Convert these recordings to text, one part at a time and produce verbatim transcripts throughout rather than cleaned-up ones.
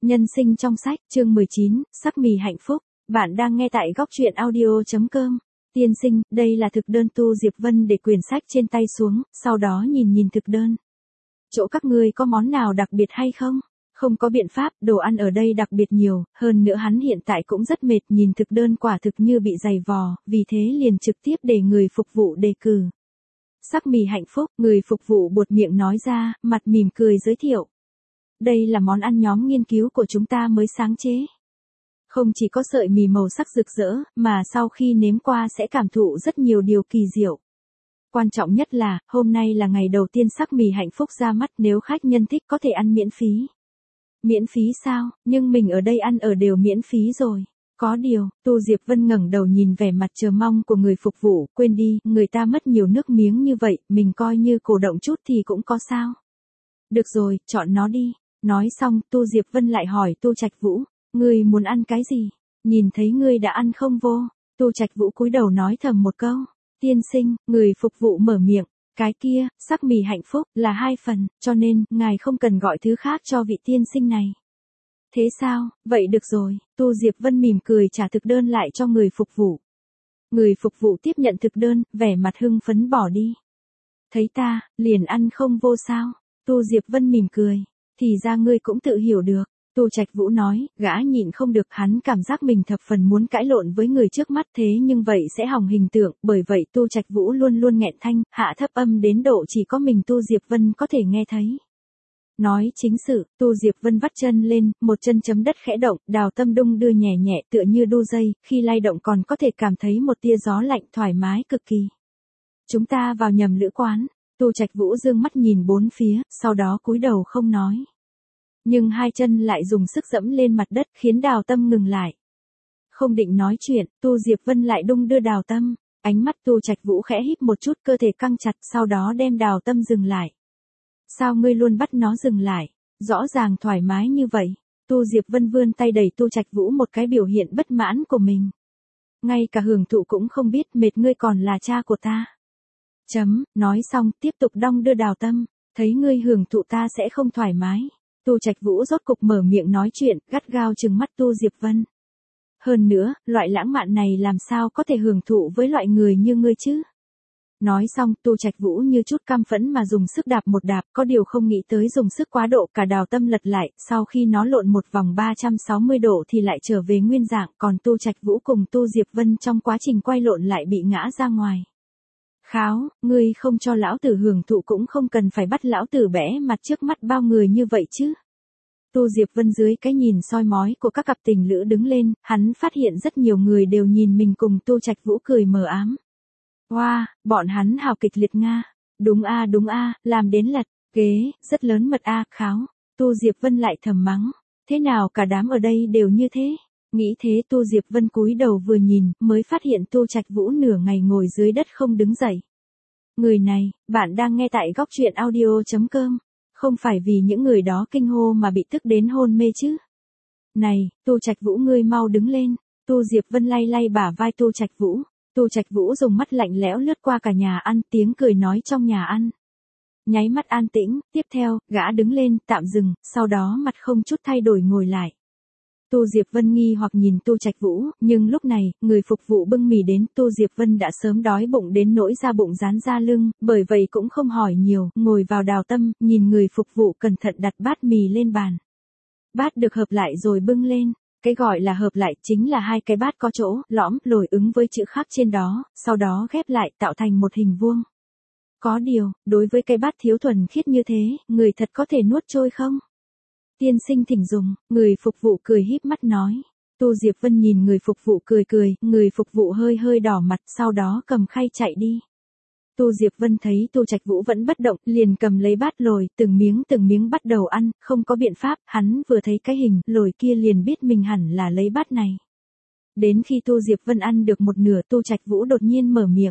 Nhân sinh trong sách, chương mười chín, sắc mì hạnh phúc. Bạn đang nghe tại góc truyện audio chấm com. Tiên sinh, đây là thực đơn. Tu Diệp Vân để quyển sách trên tay xuống, sau đó nhìn nhìn thực đơn. Chỗ các ngươi có món nào đặc biệt hay không? Không có biện pháp, đồ ăn ở đây đặc biệt nhiều, hơn nữa hắn hiện tại cũng rất mệt, nhìn thực đơn quả thực như bị dày vò, vì thế liền trực tiếp để người phục vụ đề cử. Sắc mì hạnh phúc, người phục vụ buột miệng nói ra, mặt mỉm cười giới thiệu. Đây là món ăn nhóm nghiên cứu của chúng ta mới sáng chế. Không chỉ có sợi mì màu sắc rực rỡ, mà sau khi nếm qua sẽ cảm thụ rất nhiều điều kỳ diệu. Quan trọng nhất là, hôm nay là ngày đầu tiên sắc mì hạnh phúc ra mắt, nếu khách nhân thích có thể ăn miễn phí. Miễn phí sao, nhưng mình ở đây ăn ở đều miễn phí rồi. Có điều, Tu Diệp Vân ngẩng đầu nhìn vẻ mặt chờ mong của người phục vụ, quên đi, người ta mất nhiều nước miếng như vậy, mình coi như cổ động chút thì cũng có sao. Được rồi, chọn nó đi. Nói xong, Tu Diệp Vân lại hỏi Tu Trạch Vũ, ngươi muốn ăn cái gì? Nhìn thấy ngươi đã ăn không vô? Tu Trạch Vũ cúi đầu nói thầm một câu, tiên sinh, người phục vụ mở miệng, cái kia, sắc mì hạnh phúc, là hai phần, cho nên, ngài không cần gọi thứ khác cho vị tiên sinh này. Thế sao, vậy được rồi, Tu Diệp Vân mỉm cười trả thực đơn lại cho người phục vụ. Người phục vụ tiếp nhận thực đơn, vẻ mặt hưng phấn bỏ đi. Thấy ta, liền ăn không vô sao? Tu Diệp Vân mỉm cười. Thì ra ngươi cũng tự hiểu được, Tu Trạch Vũ nói, gã nhịn không được, hắn cảm giác mình thập phần muốn cãi lộn với người trước mắt, thế nhưng vậy sẽ hỏng hình tượng, bởi vậy Tu Trạch Vũ luôn luôn nghẹn thanh, hạ thấp âm đến độ chỉ có mình Tu Diệp Vân có thể nghe thấy. Nói chính sự, Tu Diệp Vân vắt chân lên, một chân chấm đất khẽ động, đào tâm đung đưa nhẹ nhẹ tựa như đu dây, khi lay động còn có thể cảm thấy một tia gió lạnh thoải mái cực kỳ. Chúng ta vào nhầm lữ quán. Tu Trạch Vũ dương mắt nhìn bốn phía, sau đó cúi đầu không nói. Nhưng hai chân lại dùng sức dẫm lên mặt đất khiến Đào Tâm ngừng lại. Không định nói chuyện, Tu Diệp Vân lại đung đưa Đào Tâm, ánh mắt Tu Trạch Vũ khẽ híp một chút, cơ thể căng chặt, sau đó đem Đào Tâm dừng lại. Sao ngươi luôn bắt nó dừng lại? Rõ ràng thoải mái như vậy. Tu Diệp Vân vươn tay đẩy Tu Trạch Vũ một cái biểu hiện bất mãn của mình. Ngay cả hưởng thụ cũng không biết, mệt ngươi còn là cha của ta. Chấm, nói xong, tiếp tục đong đưa Đào Tâm, thấy ngươi hưởng thụ ta sẽ không thoải mái. Tu Trạch Vũ rốt cục mở miệng nói chuyện, gắt gao trừng mắt Tu Diệp Vân. Hơn nữa, loại lãng mạn này làm sao có thể hưởng thụ với loại người như ngươi chứ? Nói xong, Tu Trạch Vũ như chút căm phẫn mà dùng sức đạp một đạp, có điều không nghĩ tới dùng sức quá độ, cả Đào Tâm lật lại, sau khi nó lộn một vòng ba trăm sáu mươi độ thì lại trở về nguyên dạng, còn Tu Trạch Vũ cùng Tu Diệp Vân trong quá trình quay lộn lại bị ngã ra ngoài. Kháo, ngươi không cho lão tử hưởng thụ cũng không cần phải bắt lão tử bẽ mặt trước mắt bao người như vậy chứ. Tu Diệp Vân dưới cái nhìn soi mói của các cặp tình lữ đứng lên, hắn phát hiện rất nhiều người đều nhìn mình cùng Tu Trạch Vũ cười mờ ám. Wow, bọn hắn hào kịch liệt nga. Đúng a đúng a, làm đến lật, ghế, rất lớn mật a, kháo. Tu Diệp Vân lại thầm mắng, thế nào cả đám ở đây đều như thế? Nghĩ thế Tu Diệp Vân cúi đầu vừa nhìn, mới phát hiện Tu Trạch Vũ nửa ngày ngồi dưới đất không đứng dậy. Người này, bạn đang nghe tại góc truyện audio chấm com, không phải vì những người đó kinh hô mà bị tức đến hôn mê chứ. Này, Tu Trạch Vũ ngươi mau đứng lên. Tu Diệp Vân lay lay bả vai Tu Trạch Vũ. Tu Trạch Vũ dùng mắt lạnh lẽo lướt qua cả nhà ăn, tiếng cười nói trong nhà ăn. Nháy mắt an tĩnh, tiếp theo, gã đứng lên, tạm dừng, sau đó mặt không chút thay đổi ngồi lại. Tu Diệp Vân nghi hoặc nhìn Tu Trạch Vũ, nhưng lúc này, người phục vụ bưng mì đến, Tu Diệp Vân đã sớm đói bụng đến nỗi da bụng dán ra lưng, bởi vậy cũng không hỏi nhiều, ngồi vào Đào Tâm, nhìn người phục vụ cẩn thận đặt bát mì lên bàn. Bát được hợp lại rồi bưng lên, cái gọi là hợp lại chính là hai cái bát có chỗ, lõm, lồi ứng với chữ khắc trên đó, sau đó ghép lại tạo thành một hình vuông. Có điều, đối với cái bát thiếu thuần khiết như thế, người thật có thể nuốt trôi không? Tiên sinh thỉnh dùng, người phục vụ cười híp mắt nói. Tu Diệp Vân nhìn người phục vụ cười cười, người phục vụ hơi hơi đỏ mặt, sau đó cầm khay chạy đi. Tu Diệp Vân thấy Tu Trạch Vũ vẫn bất động, liền cầm lấy bát lồi, từng miếng từng miếng bắt đầu ăn, không có biện pháp, hắn vừa thấy cái hình lồi kia liền biết mình hẳn là lấy bát này. Đến khi Tu Diệp Vân ăn được một nửa, Tu Trạch Vũ đột nhiên mở miệng.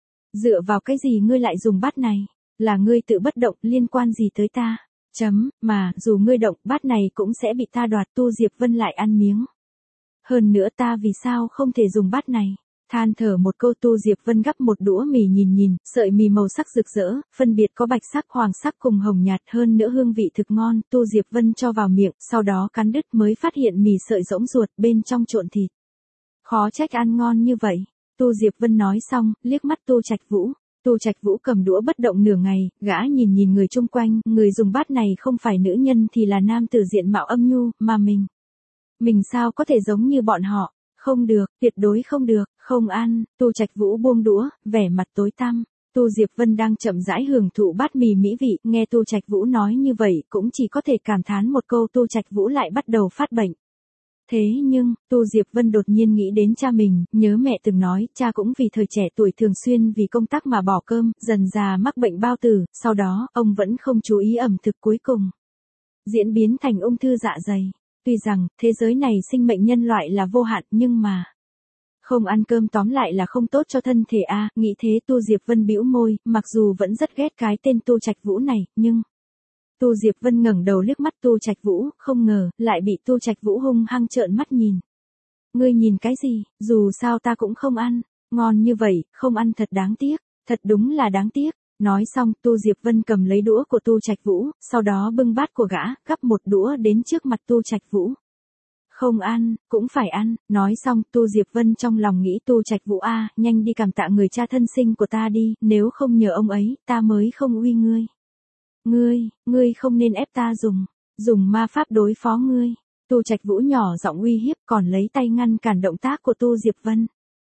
Dựa vào cái gì ngươi lại dùng bát này? Là ngươi tự bất động, liên quan gì tới ta? Chấm, mà, dù ngươi động, bát này cũng sẽ bị ta đoạt. Tu Diệp Vân lại ăn miếng. Hơn nữa ta vì sao không thể dùng bát này? Than thở một câu Tu Diệp Vân gắp một đũa mì nhìn nhìn, sợi mì màu sắc rực rỡ, phân biệt có bạch sắc, hoàng sắc cùng hồng nhạt, hơn nữa hương vị thực ngon, Tu Diệp Vân cho vào miệng, sau đó cắn đứt mới phát hiện mì sợi rỗng ruột, bên trong trộn thịt. Khó trách ăn ngon như vậy. Tu Diệp Vân nói xong, liếc mắt Tu Trạch Vũ. Tu Trạch Vũ cầm đũa bất động nửa ngày, gã nhìn nhìn người chung quanh, người dùng bát này không phải nữ nhân thì là nam tử diện mạo âm nhu, mà mình. Mình sao có thể giống như bọn họ? Không được, tuyệt đối không được, không ăn. Tu Trạch Vũ buông đũa, vẻ mặt tối tăm. Tu Diệp Vân đang chậm rãi hưởng thụ bát mì mỹ vị, nghe Tu Trạch Vũ nói như vậy, cũng chỉ có thể cảm thán một câu. Tu Trạch Vũ lại bắt đầu phát bệnh. Thế nhưng, Tu Diệp Vân đột nhiên nghĩ đến cha mình, nhớ mẹ từng nói, cha cũng vì thời trẻ tuổi thường xuyên vì công tác mà bỏ cơm, dần già mắc bệnh bao tử, sau đó, ông vẫn không chú ý ẩm thực, cuối cùng diễn biến thành ung thư dạ dày. Tuy rằng, thế giới này sinh mệnh nhân loại là vô hạn, nhưng mà không ăn cơm tóm lại là không tốt cho thân thể a. À, nghĩ thế Tu Diệp Vân bĩu môi, mặc dù vẫn rất ghét cái tên Tu Trạch Vũ này, nhưng Tu Diệp Vân ngẩng đầu liếc mắt Tu Trạch Vũ, không ngờ, lại bị Tu Trạch Vũ hung hăng trợn mắt nhìn. Ngươi nhìn cái gì, dù sao ta cũng không ăn, ngon như vậy, không ăn thật đáng tiếc, thật đúng là đáng tiếc. Nói xong, Tu Diệp Vân cầm lấy đũa của Tu Trạch Vũ, sau đó bưng bát của gã, gắp một đũa đến trước mặt Tu Trạch Vũ. Không ăn, cũng phải ăn. Nói xong, Tu Diệp Vân trong lòng nghĩ Tu Trạch Vũ a, à, nhanh đi cảm tạ người cha thân sinh của ta đi, nếu không nhờ ông ấy, ta mới không uy ngươi. Ngươi, ngươi không nên ép ta dùng, dùng ma pháp đối phó ngươi. Tu Trạch Vũ nhỏ giọng uy hiếp, còn lấy tay ngăn cản động tác của Tu Diệp Vân.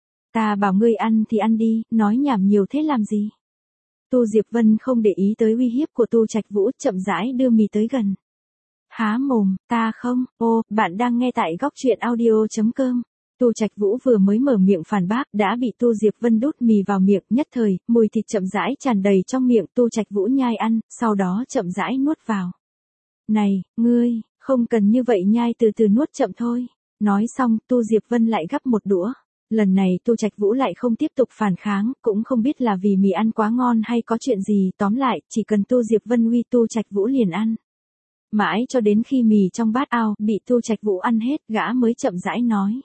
Ta bảo ngươi ăn thì ăn đi, nói nhảm nhiều thế làm gì? Tu Diệp Vân không để ý tới uy hiếp của Tu Trạch Vũ, chậm rãi đưa mì tới gần. Há mồm, ta không, ô, bạn đang nghe tại góc truyện audio chấm com. Tu Trạch Vũ vừa mới mở miệng phản bác, đã bị Tu Diệp Vân đút mì vào miệng, nhất thời, mùi thịt chậm rãi tràn đầy trong miệng. Tu Trạch Vũ nhai ăn, sau đó chậm rãi nuốt vào. Này, ngươi, không cần như vậy nhai, từ từ nuốt chậm thôi. Nói xong, Tu Diệp Vân lại gắp một đũa. Lần này Tu Trạch Vũ lại không tiếp tục phản kháng, cũng không biết là vì mì ăn quá ngon hay có chuyện gì, tóm lại, chỉ cần Tu Diệp Vân uy Tu Trạch Vũ liền ăn. Mãi cho đến khi mì trong bát ao bị Tu Trạch Vũ ăn hết, gã mới chậm rãi nói.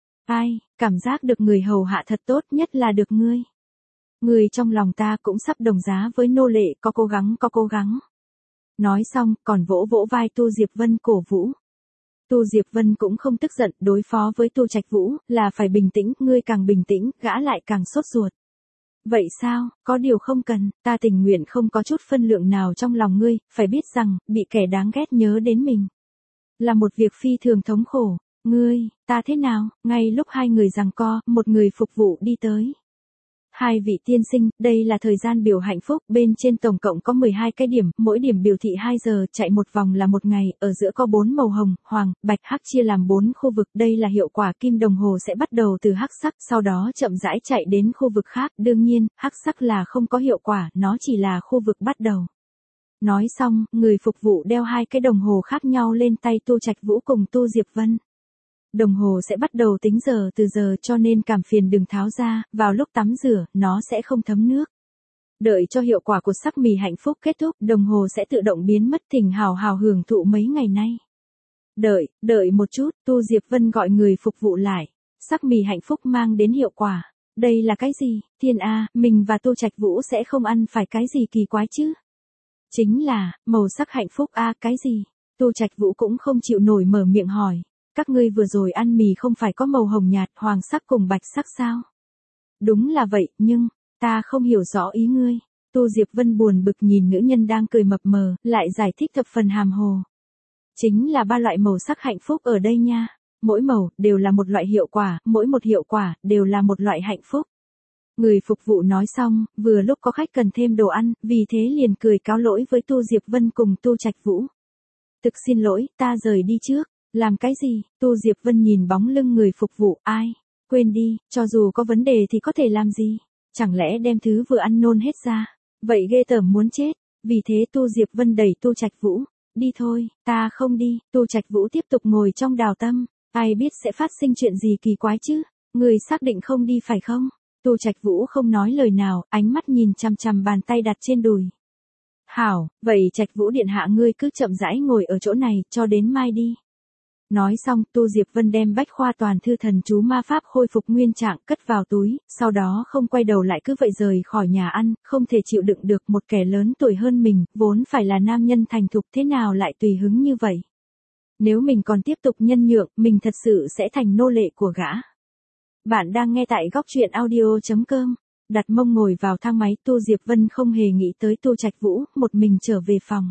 Ai, cảm giác được người hầu hạ thật tốt, nhất là được ngươi. Người trong lòng ta cũng sắp đồng giá với nô lệ, có cố gắng có cố gắng. Nói xong, còn vỗ vỗ vai Tu Diệp Vân cổ vũ. Tu Diệp Vân cũng không tức giận, đối phó với Tu Trạch Vũ, là phải bình tĩnh, ngươi càng bình tĩnh, gã lại càng sốt ruột. Vậy sao, có điều không cần, ta tình nguyện không có chút phân lượng nào trong lòng ngươi, phải biết rằng, bị kẻ đáng ghét nhớ đến mình. Là một việc phi thường thống khổ. Ngươi, ta thế nào? Ngay lúc hai người giằng co, một người phục vụ đi tới. Hai vị tiên sinh, đây là thời gian biểu hạnh phúc, bên trên tổng cộng có mười hai cái điểm, mỗi điểm biểu thị hai giờ, chạy một vòng là một ngày, ở giữa có bốn màu hồng, hoàng, bạch, hắc chia làm bốn khu vực, đây là hiệu quả, kim đồng hồ sẽ bắt đầu từ hắc sắc, sau đó chậm rãi chạy đến khu vực khác, đương nhiên, hắc sắc là không có hiệu quả, nó chỉ là khu vực bắt đầu. Nói xong, người phục vụ đeo hai cái đồng hồ khác nhau lên tay Tu Trạch Vũ cùng Tu Diệp Vân. Đồng hồ sẽ bắt đầu tính giờ từ giờ, cho nên cảm phiền đừng tháo ra, vào lúc tắm rửa, nó sẽ không thấm nước. Đợi cho hiệu quả của sắc mì hạnh phúc kết thúc, đồng hồ sẽ tự động biến mất, thỉnh hào hào hưởng thụ mấy ngày nay. Đợi, đợi một chút, Tu Diệp Vân gọi người phục vụ lại. Sắc mì hạnh phúc mang đến hiệu quả. Đây là cái gì? Thiên A, mình và Tu Trạch Vũ sẽ không ăn phải cái gì kỳ quái chứ? Chính là, màu sắc hạnh phúc a, cái gì? Tu Trạch Vũ cũng không chịu nổi mở miệng hỏi. Các ngươi vừa rồi ăn mì không phải có màu hồng nhạt, hoàng sắc cùng bạch sắc sao? Đúng là vậy, nhưng, ta không hiểu rõ ý ngươi. Tu Diệp Vân buồn bực nhìn nữ nhân đang cười mập mờ, lại giải thích thập phần hàm hồ. Chính là ba loại màu sắc hạnh phúc ở đây nha. Mỗi màu, đều là một loại hiệu quả, mỗi một hiệu quả, đều là một loại hạnh phúc. Người phục vụ nói xong, vừa lúc có khách cần thêm đồ ăn, vì thế liền cười cáo lỗi với Tu Diệp Vân cùng Tu Trạch Vũ. Thực xin lỗi, ta rời đi trước. Làm cái gì? Tu Diệp Vân nhìn bóng lưng người phục vụ, ai? Quên đi, cho dù có vấn đề thì có thể làm gì? Chẳng lẽ đem thứ vừa ăn nôn hết ra? Vậy ghê tởm muốn chết. Vì thế Tu Diệp Vân đẩy Tu Trạch Vũ. Đi thôi, ta không đi. Tu Trạch Vũ tiếp tục ngồi trong đào tâm. Ai biết sẽ phát sinh chuyện gì kỳ quái chứ? Người xác định không đi phải không? Tu Trạch Vũ không nói lời nào, ánh mắt nhìn chằm chằm bàn tay đặt trên đùi. Hảo, vậy Trạch Vũ điện hạ ngươi cứ chậm rãi ngồi ở chỗ này, cho đến mai đi. Nói xong, Tu Diệp Vân đem bách khoa toàn thư thần chú ma pháp khôi phục nguyên trạng cất vào túi, sau đó không quay đầu lại cứ vậy rời khỏi nhà ăn, không thể chịu đựng được một kẻ lớn tuổi hơn mình, vốn phải là nam nhân thành thục thế nào lại tùy hứng như vậy. Nếu mình còn tiếp tục nhân nhượng, mình thật sự sẽ thành nô lệ của gã. Bạn đang nghe tại góc truyện audio.com. Đặt mông ngồi vào thang máy, Tu Diệp Vân không hề nghĩ tới Tu Trạch Vũ, một mình trở về phòng.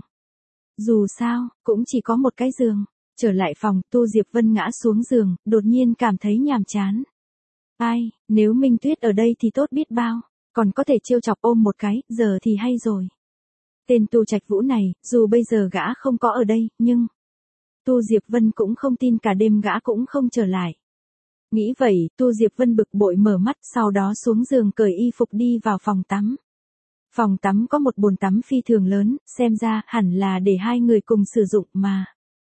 Dù sao, cũng chỉ có một cái giường. Trở lại phòng, Tu Diệp Vân ngã xuống giường, đột nhiên cảm thấy nhàm chán. Ai, nếu Minh Tuyết ở đây thì tốt biết bao, còn có thể trêu chọc ôm một cái, giờ thì hay rồi. Tên Tu Trạch Vũ này, dù bây giờ gã không có ở đây, nhưng... Tu Diệp Vân cũng không tin cả đêm gã cũng không trở lại. Nghĩ vậy, Tu Diệp Vân bực bội mở mắt, sau đó xuống giường cởi y phục đi vào phòng tắm. Phòng tắm có một bồn tắm phi thường lớn, xem ra hẳn là để hai người cùng sử dụng mà.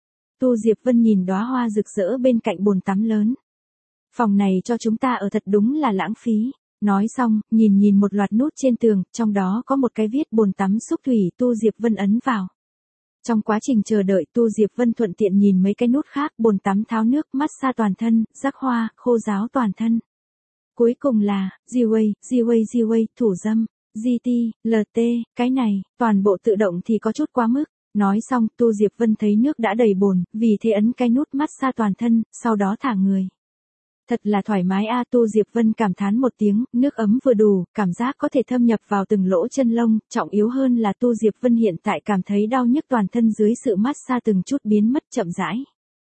Tu Diệp Vân nhìn đóa hoa rực rỡ bên cạnh bồn tắm lớn. Phòng này cho chúng ta ở thật đúng là lãng phí. Nói xong, nhìn nhìn một loạt nút trên tường, trong đó có một cái viết bồn tắm xúc thủy, Tu Diệp Vân ấn vào. Trong quá trình chờ đợi, Tu Diệp Vân thuận tiện nhìn mấy cái nút khác, bồn tắm tháo nước, massage toàn thân, rắc hoa, khô ráo toàn thân. Cuối cùng là, G-Way, G-Way, G-Way, thủ dâm, giê tê, lờ tê, cái này, toàn bộ tự động thì có chút quá mức. Nói xong, Tu Diệp Vân thấy nước đã đầy bồn, vì thế ấn cái nút massage toàn thân, sau đó thả người. Thật là thoải mái a, Tu Diệp Vân cảm thán một tiếng, nước ấm vừa đủ, cảm giác có thể thâm nhập vào từng lỗ chân lông, trọng yếu hơn là Tu Diệp Vân hiện tại cảm thấy đau nhức toàn thân dưới sự massage từng chút biến mất chậm rãi.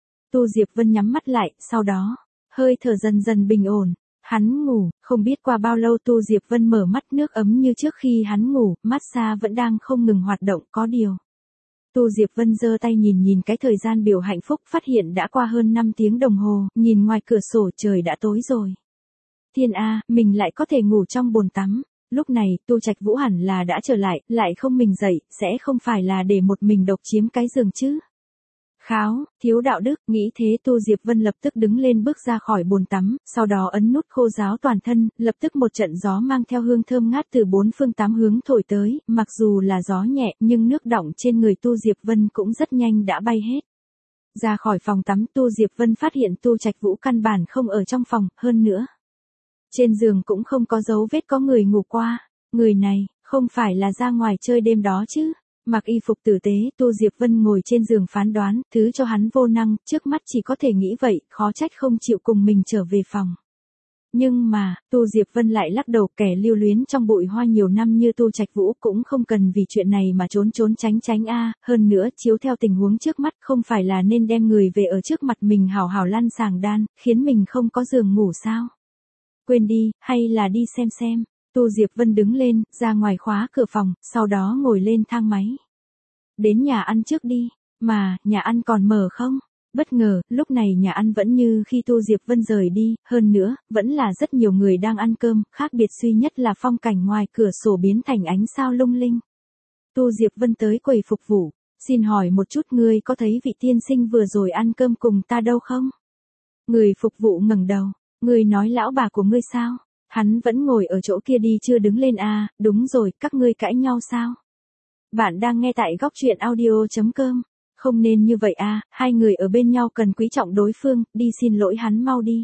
Tu Diệp Vân nhắm mắt lại, sau đó, hơi thở dần dần bình ổn, hắn ngủ, không biết qua bao lâu Tu Diệp Vân mở mắt, nước ấm như trước khi hắn ngủ, massage vẫn đang không ngừng hoạt động, có điều. Tu Diệp Vân giơ tay nhìn nhìn cái thời gian biểu hạnh phúc, phát hiện đã qua hơn năm tiếng đồng hồ, nhìn ngoài cửa sổ trời đã tối rồi. Thiên A, mình lại có thể ngủ trong bồn tắm. Lúc này, Tu Trạch Vũ hẳn là đã trở lại, lại không mình dậy, sẽ không phải là để một mình độc chiếm cái giường chứ. Kháo, thiếu đạo đức, nghĩ thế Tu Diệp Vân lập tức đứng lên bước ra khỏi bồn tắm, sau đó ấn nút khô ráo toàn thân, lập tức một trận gió mang theo hương thơm ngát từ bốn phương tám hướng thổi tới, mặc dù là gió nhẹ nhưng nước đọng trên người Tu Diệp Vân cũng rất nhanh đã bay hết. Ra khỏi phòng tắm, Tu Diệp Vân phát hiện Tu Trạch Vũ căn bản không ở trong phòng, hơn nữa. Trên giường cũng không có dấu vết có người ngủ qua, người này, không phải là ra ngoài chơi đêm đó chứ. Mặc y phục tử tế, Tu Diệp Vân ngồi trên giường phán đoán, thứ cho hắn vô năng, trước mắt chỉ có thể nghĩ vậy, khó trách không chịu cùng mình trở về phòng. Nhưng mà, Tu Diệp Vân lại lắc đầu, kẻ lưu luyến trong bụi hoa nhiều năm như Tu Trạch Vũ cũng không cần vì chuyện này mà trốn trốn tránh tránh a, hơn nữa, chiếu theo tình huống trước mắt không phải là nên đem người về ở trước mặt mình hào hào lăn sàng đan, khiến mình không có giường ngủ sao? Quên đi, hay là đi xem xem. Tu Diệp Vân đứng lên, ra ngoài khóa cửa phòng, sau đó ngồi lên thang máy. Đến nhà ăn trước đi, mà, nhà ăn còn mở không? Bất ngờ, lúc này nhà ăn vẫn như khi Tu Diệp Vân rời đi, hơn nữa, vẫn là rất nhiều người đang ăn cơm, khác biệt duy nhất là phong cảnh ngoài cửa sổ biến thành ánh sao lung linh. Tu Diệp Vân tới quầy phục vụ, xin hỏi một chút, ngươi có thấy vị tiên sinh vừa rồi ăn cơm cùng ta đâu không? Người phục vụ ngẩng đầu, ngươi nói lão bà của ngươi sao? Hắn vẫn ngồi ở chỗ kia đi chưa đứng lên à, đúng rồi, các ngươi cãi nhau sao? Bạn đang nghe tại góc truyện audio.com. Không nên như vậy à, hai người ở bên nhau cần quý trọng đối phương, đi xin lỗi hắn mau đi.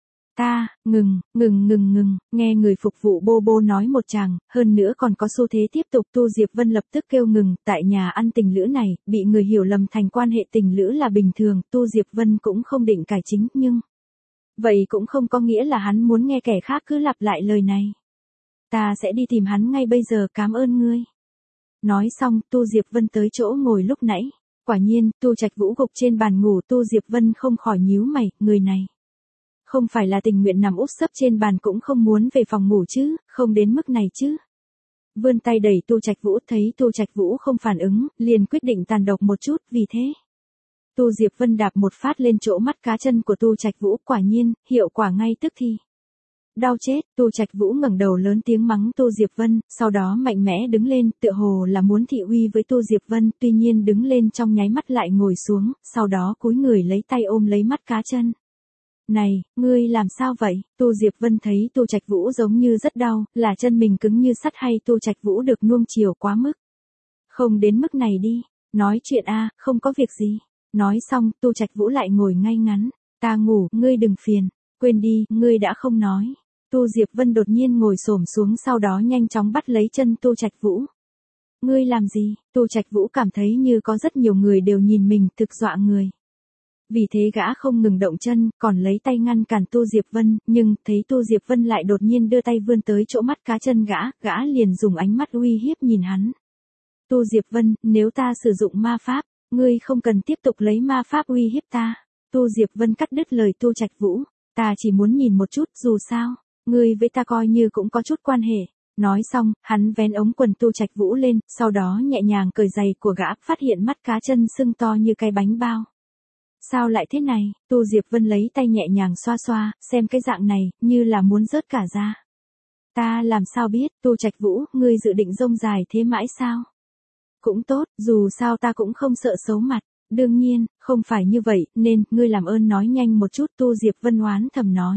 Ta, ngừng, ngừng ngừng ngừng, nghe người phục vụ bô bô nói một tràng, hơn nữa còn có xu thế tiếp tục. Tu Diệp Vân lập tức kêu ngừng, tại nhà ăn tình lữ này, bị người hiểu lầm thành quan hệ tình lữ là bình thường, Tu Diệp Vân cũng không định cải chính, nhưng... Vậy cũng không có nghĩa là hắn muốn nghe kẻ khác cứ lặp lại lời này. Ta sẽ đi tìm hắn ngay bây giờ, cảm ơn ngươi. Nói xong, Tu Diệp Vân tới chỗ ngồi lúc nãy. Quả nhiên, Tu Trạch Vũ gục trên bàn ngủ, Tu Diệp Vân không khỏi nhíu mày, người này. Không phải là tình nguyện nằm úp sấp trên bàn cũng không muốn về phòng ngủ chứ, không đến mức này chứ. Vươn tay đẩy Tu Trạch Vũ, thấy Tu Trạch Vũ không phản ứng, liền quyết định tàn độc một chút, vì thế. Tu Diệp Vân đạp một phát lên chỗ mắt cá chân của Tu Trạch Vũ, quả nhiên, hiệu quả ngay tức thì. Đau chết, Tu Trạch Vũ ngẩng đầu lớn tiếng mắng Tu Diệp Vân, sau đó mạnh mẽ đứng lên, tựa hồ là muốn thị uy với Tu Diệp Vân, tuy nhiên đứng lên trong nháy mắt lại ngồi xuống, sau đó cúi người lấy tay ôm lấy mắt cá chân. Này, ngươi làm sao vậy? Tu Diệp Vân thấy Tu Trạch Vũ giống như rất đau, là chân mình cứng như sắt hay Tu Trạch Vũ được nuông chiều quá mức? Không đến mức này đi, nói chuyện a, không có việc gì. Nói xong, Tu Trạch Vũ lại ngồi ngay ngắn. Ta ngủ, ngươi đừng phiền. Quên đi, ngươi đã không nói. Tu Diệp Vân đột nhiên ngồi xổm xuống sau đó nhanh chóng bắt lấy chân Tu Trạch Vũ. Ngươi làm gì? Tu Trạch Vũ cảm thấy như có rất nhiều người đều nhìn mình, thực dọa người. Vì thế gã không ngừng động chân, còn lấy tay ngăn cản Tu Diệp Vân, nhưng thấy Tu Diệp Vân lại đột nhiên đưa tay vươn tới chỗ mắt cá chân gã, gã liền dùng ánh mắt uy hiếp nhìn hắn. Tu Diệp Vân, nếu ta sử dụng ma pháp, ngươi không cần tiếp tục lấy ma pháp uy hiếp ta. Tu Diệp Vân cắt đứt lời Tu Trạch Vũ, ta chỉ muốn nhìn một chút, dù sao, ngươi với ta coi như cũng có chút quan hệ. Nói xong, hắn vén ống quần Tu Trạch Vũ lên, sau đó nhẹ nhàng cởi giày của gã, phát hiện mắt cá chân sưng to như cái bánh bao. Sao lại thế này? Tu Diệp Vân lấy tay nhẹ nhàng xoa xoa, xem cái dạng này, như là muốn rớt cả ra. Ta làm sao biết, Tu Trạch Vũ, ngươi dự định rông dài thế mãi sao? Cũng tốt, dù sao ta cũng không sợ xấu mặt. Đương nhiên, không phải như vậy, nên, ngươi làm ơn nói nhanh một chút, Tu Diệp Vân oán thầm nói.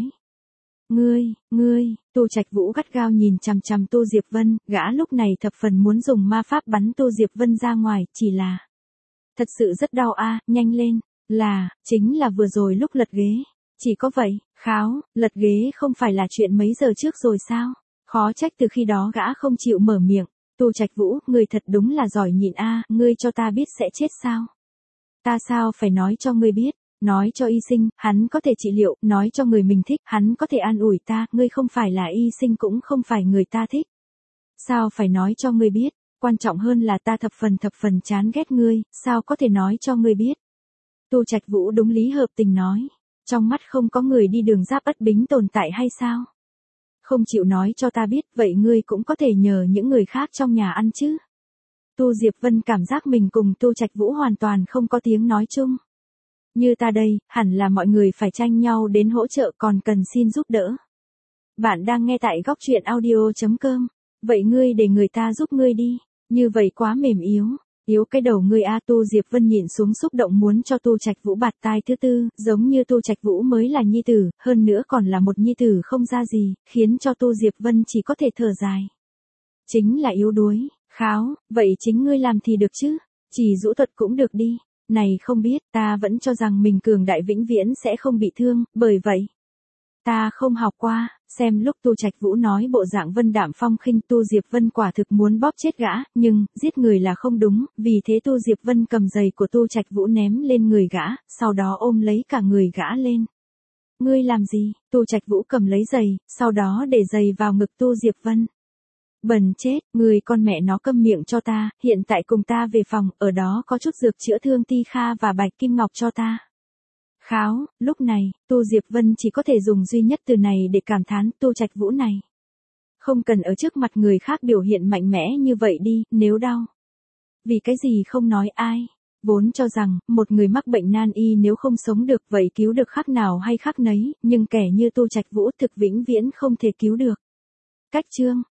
Ngươi, ngươi, Tu Trạch Vũ gắt gao nhìn chằm chằm Tu Diệp Vân, gã lúc này thập phần muốn dùng ma pháp bắn Tu Diệp Vân ra ngoài, chỉ là... Thật sự rất đau a, nhanh lên, là, chính là vừa rồi lúc lật ghế. Chỉ có vậy, kháo, lật ghế không phải là chuyện mấy giờ trước rồi sao? Khó trách từ khi đó gã không chịu mở miệng. Tu Trạch Vũ, ngươi thật đúng là giỏi nhịn a, ngươi cho ta biết sẽ chết sao? Ta sao phải nói cho ngươi biết? Nói cho y sinh, hắn có thể trị liệu, nói cho người mình thích, hắn có thể an ủi ta, ngươi không phải là y sinh cũng không phải người ta thích. Sao phải nói cho ngươi biết, quan trọng hơn là ta thập phần thập phần chán ghét ngươi, sao có thể nói cho ngươi biết. Tu Trạch Vũ đúng lý hợp tình nói, trong mắt không có người đi đường giáp Ất Bính tồn tại hay sao? Không chịu nói cho ta biết, vậy ngươi cũng có thể nhờ những người khác trong nhà ăn chứ. Tu Diệp Vân cảm giác mình cùng Tu Trạch Vũ hoàn toàn không có tiếng nói chung. Như ta đây, hẳn là mọi người phải tranh nhau đến hỗ trợ còn cần xin giúp đỡ. Bạn đang nghe tại góc truyện audio chấm com. Vậy ngươi để người ta giúp ngươi đi, như vậy quá mềm yếu. Yếu cái đầu ngươi a. Tu Diệp Vân nhìn xuống xúc động muốn cho Tu Trạch Vũ bạt tai thứ tư, giống như Tu Trạch Vũ mới là nhi tử, hơn nữa còn là một nhi tử không ra gì, khiến cho Tu Diệp Vân chỉ có thể thở dài. Chính là yếu đuối, kháo, vậy chính ngươi làm thì được chứ, chỉ rũ thuật cũng được đi. Này không biết, ta vẫn cho rằng mình cường đại vĩnh viễn sẽ không bị thương, bởi vậy. Ta không học qua, xem lúc Tu Trạch Vũ nói bộ dạng vân đạm phong khinh, Tu Diệp Vân quả thực muốn bóp chết gã, nhưng, giết người là không đúng, vì thế Tu Diệp Vân cầm giày của Tu Trạch Vũ ném lên người gã, sau đó ôm lấy cả người gã lên. Ngươi làm gì? Tu Trạch Vũ cầm lấy giày, sau đó để giày vào ngực Tu Diệp Vân. Bần chết, người con mẹ nó câm miệng cho ta, hiện tại cùng ta về phòng, ở đó có chút dược chữa thương Ti Kha và Bạch Kim Ngọc cho ta. Kháo, lúc này, Tu Diệp Vân chỉ có thể dùng duy nhất từ này để cảm thán Tu Trạch Vũ này. Không cần ở trước mặt người khác biểu hiện mạnh mẽ như vậy đi, nếu đau. Vì cái gì không nói ai. Vốn cho rằng, một người mắc bệnh nan y nếu không sống được vậy cứu được khác nào hay khác nấy, nhưng kẻ như Tu Trạch Vũ thực vĩnh viễn không thể cứu được. Cách chương